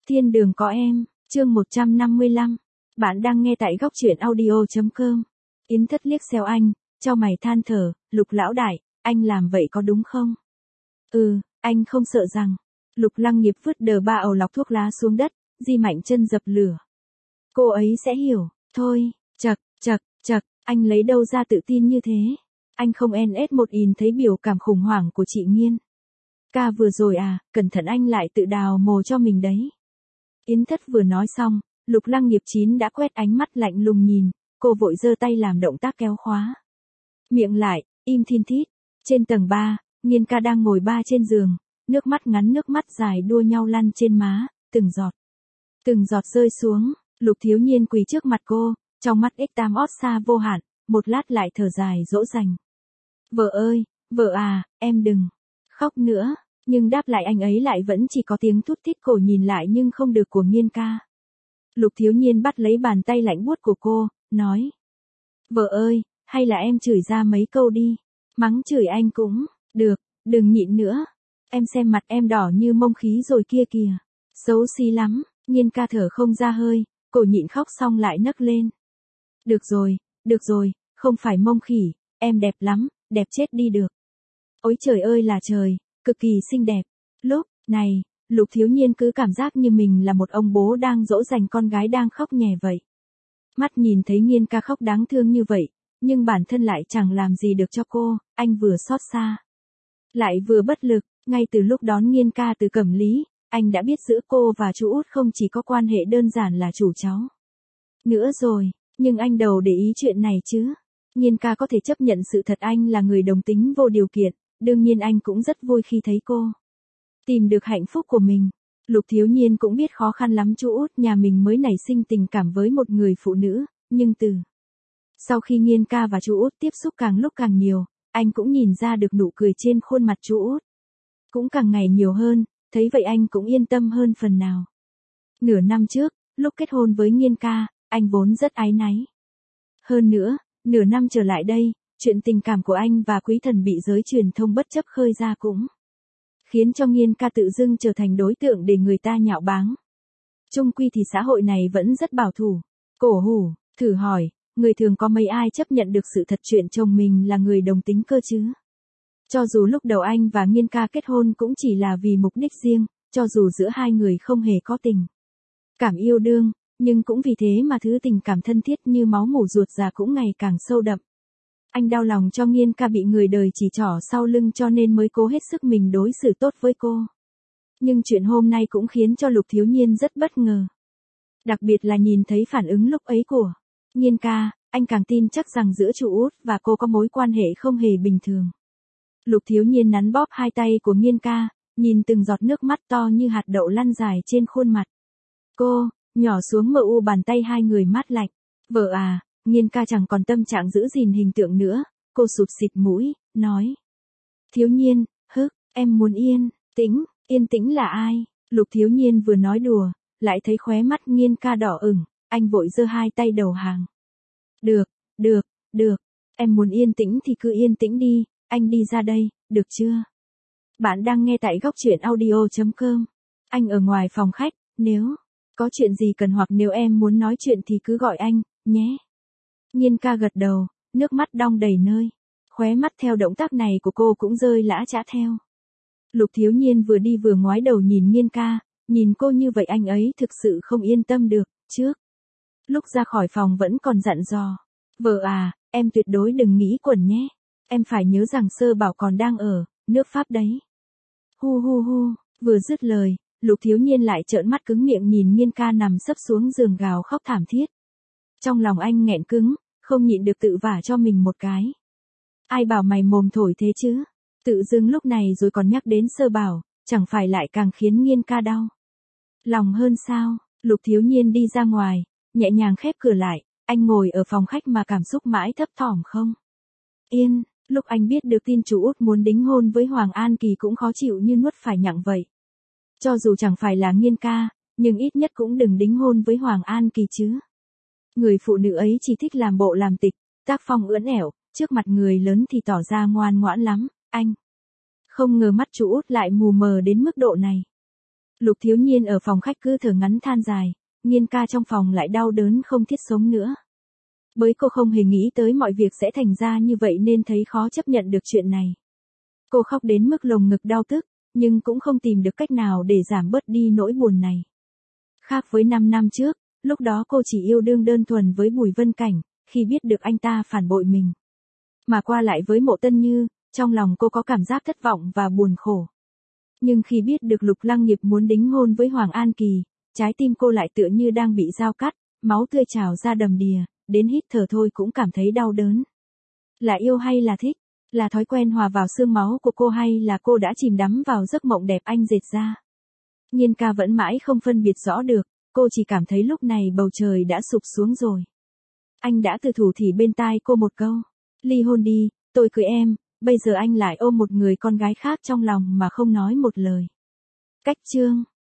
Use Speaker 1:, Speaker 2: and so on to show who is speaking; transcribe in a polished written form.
Speaker 1: Thiên đường có em, chương 155. Bạn đang nghe tại góc truyện audio.com. Yến Thất liếc xéo anh, chau mày than thở, Lục lão đại, anh làm vậy có đúng không? Anh không sợ rằng. Lục Lăng Nghiệp vứt đờ ba ầu lọc thuốc lá xuống đất, Di Mạnh Chân dập lửa. Cô ấy sẽ hiểu, thôi, chật, anh lấy đâu ra tự tin như thế? Anh không NS1 thấy biểu cảm khủng hoảng của chị Nghiên. Ca vừa rồi à, cẩn thận anh lại tự đào mồ cho mình đấy. Yến Thất vừa nói xong, Lục Lăng Nghiệp Chín đã quét ánh mắt lạnh lùng nhìn, cô vội giơ tay làm động tác kéo khóa. Miệng lại, im thin thít. Trên tầng 3, Nghiên ca đang ngồi ba trên giường, nước mắt ngắn nước mắt dài đua nhau lăn trên má, từng giọt rơi xuống. Lục Thiếu Nhiên quỳ trước mặt cô, trong mắt X8 ót xa vô hạn, một lát lại thở dài dỗ dành. Vợ ơi, vợ à, em đừng khóc nữa. Nhưng đáp lại anh ấy lại vẫn chỉ có tiếng thút thít cổ nhìn lại nhưng không được của Nghiên ca. Lục Thiếu Nhiên bắt lấy bàn tay lạnh buốt của cô, nói. Vợ ơi, hay là em chửi ra mấy câu đi. Mắng chửi anh cũng được, đừng nhịn nữa. Em xem mặt em đỏ như mông khí rồi kia kìa. Xấu xí lắm. Nghiên ca thở không ra hơi, cô nhịn khóc xong lại nấc lên. Được rồi, không phải mông khỉ, em đẹp lắm, đẹp chết đi được. Ôi trời ơi là trời, cực kỳ xinh đẹp. Lúc này, Lục Thiếu Nhiên cứ cảm giác như mình là một ông bố đang dỗ dành con gái đang khóc nhè vậy. Mắt nhìn thấy Nghiên ca khóc đáng thương như vậy, nhưng bản thân lại chẳng làm gì được cho cô, anh vừa xót xa, lại vừa bất lực. Ngay từ lúc đón Nghiên ca từ Cẩm Lý, anh đã biết giữa cô và chú út không chỉ có quan hệ đơn giản là chủ cháu nữa rồi, nhưng anh đâu để ý chuyện này chứ. Nghiên ca có thể chấp nhận sự thật anh là người đồng tính vô điều kiện, đương nhiên anh cũng rất vui khi thấy cô tìm được hạnh phúc của mình. Lục Thiếu Nhiên cũng biết khó khăn lắm chú út nhà mình mới nảy sinh tình cảm với một người phụ nữ, nhưng sau khi Nghiên ca và chú út tiếp xúc càng lúc càng nhiều, anh cũng nhìn ra được nụ cười trên khuôn mặt chú út cũng càng ngày nhiều hơn, thấy vậy anh cũng yên tâm hơn phần nào. Nửa năm trước, lúc kết hôn với Nghiên ca, anh vốn rất áy náy. Hơn nữa, nửa năm trở lại đây, chuyện tình cảm của anh và Quý Thần bị giới truyền thông bất chấp khơi ra cũng khiến cho Nghiên ca tự dưng trở thành đối tượng để người ta nhạo báng. Chung quy thì xã hội này vẫn rất bảo thủ, cổ hủ, thử hỏi, người thường có mấy ai chấp nhận được sự thật chuyện chồng mình là người đồng tính cơ chứ? Cho dù lúc đầu anh và Nghiên ca kết hôn cũng chỉ là vì mục đích riêng, cho dù giữa hai người không hề có tình cảm yêu đương, nhưng cũng vì thế mà thứ tình cảm thân thiết như máu mủ ruột già cũng ngày càng sâu đậm. Anh đau lòng cho Nghiên ca bị người đời chỉ trỏ sau lưng cho nên mới cố hết sức mình đối xử tốt với cô. Nhưng chuyện hôm nay cũng khiến cho Lục Thiếu Nhiên rất bất ngờ. Đặc biệt là nhìn thấy phản ứng lúc ấy của Nghiên ca, anh càng tin chắc rằng giữa chú út và cô có mối quan hệ không hề bình thường. Lục Thiếu Nhiên nắn bóp hai tay của Nghiên ca, nhìn từng giọt nước mắt to như hạt đậu lăn dài trên khuôn mặt cô, nhỏ xuống mờ u bàn tay hai người mát lạnh. Vợ à, Nghiên ca chẳng còn tâm trạng giữ gìn hình tượng nữa, cô sụt xịt mũi, nói. Thiếu Nhiên, em muốn yên tĩnh là ai? Lục Thiếu Nhiên vừa nói đùa, lại thấy khóe mắt Nghiên ca đỏ ửng, anh vội giơ hai tay đầu hàng. Được, em muốn yên tĩnh thì cứ yên tĩnh đi, anh đi ra đây, được chưa? Bạn đang nghe tại góc truyện audio.com. Anh ở ngoài phòng khách, nếu có chuyện gì cần hoặc nếu em muốn nói chuyện thì cứ gọi anh, nhé. Nghiên ca gật đầu, nước mắt đong đầy nơi. Khóe mắt theo động tác này của cô cũng rơi lã chã theo. Lục Thiếu Nhiên vừa đi vừa ngoái đầu nhìn Nghiên ca, nhìn cô như vậy anh ấy thực sự không yên tâm được, trước. Lúc ra khỏi phòng vẫn còn dặn dò. Vợ à, em tuyệt đối đừng nghĩ quẩn nhé. Em phải nhớ rằng Sơ Bảo còn đang ở nước Pháp đấy. Hu, vừa dứt lời, Lục Thiếu Nhiên lại trợn mắt cứng miệng nhìn Nghiên ca nằm sấp xuống giường gào khóc thảm thiết. Trong lòng anh nghẹn cứng, không nhịn được tự vả cho mình một cái. Ai bảo mày mồm thổi thế chứ? Tự dưng lúc này rồi còn nhắc đến Sơ Bảo, chẳng phải lại càng khiến Nghiên ca đau lòng hơn sao? Lục Thiếu Nhiên đi ra ngoài, nhẹ nhàng khép cửa lại, anh ngồi ở phòng khách mà cảm xúc mãi thấp thỏm không yên. Lúc anh biết được tin chú út muốn đính hôn với Hoàng An Kỳ cũng khó chịu như nuốt phải nhặng vậy. Cho dù chẳng phải là Nghiên ca, nhưng ít nhất cũng đừng đính hôn với Hoàng An Kỳ chứ. Người phụ nữ ấy chỉ thích làm bộ làm tịch, tác phong ưỡn ẻo, trước mặt người lớn thì tỏ ra ngoan ngoãn lắm, anh. Không ngờ mắt chú út lại mù mờ đến mức độ này. Lục Thiếu Nhiên ở phòng khách cứ thở ngắn than dài, Nhiên ca trong phòng lại đau đớn không thiết sống nữa. Bởi cô không hề nghĩ tới mọi việc sẽ thành ra như vậy nên thấy khó chấp nhận được chuyện này. Cô khóc đến mức lồng ngực đau tức, nhưng cũng không tìm được cách nào để giảm bớt đi nỗi buồn này. Khác với 5 năm trước, lúc đó cô chỉ yêu đương đơn thuần với Bùi Vân Cảnh, khi biết được anh ta phản bội mình. Mà qua lại với Mộ Tân Như, trong lòng cô có cảm giác thất vọng và buồn khổ. Nhưng khi biết được Lục Lăng Nghiệp muốn đính hôn với Hoàng An Kỳ, trái tim cô lại tựa như đang bị dao cắt, máu tươi trào ra đầm đìa, đến hít thở thôi cũng cảm thấy đau đớn. Là yêu hay là thích? Là thói quen hòa vào xương máu của cô hay là cô đã chìm đắm vào giấc mộng đẹp anh dệt ra? Nhiên ca vẫn mãi không phân biệt rõ được, cô chỉ cảm thấy lúc này bầu trời đã sụp xuống rồi. Anh đã từ thủ thỉ bên tai cô một câu. Ly hôn đi, tôi cưới em, bây giờ anh lại ôm một người con gái khác trong lòng mà không nói một lời. Cách chương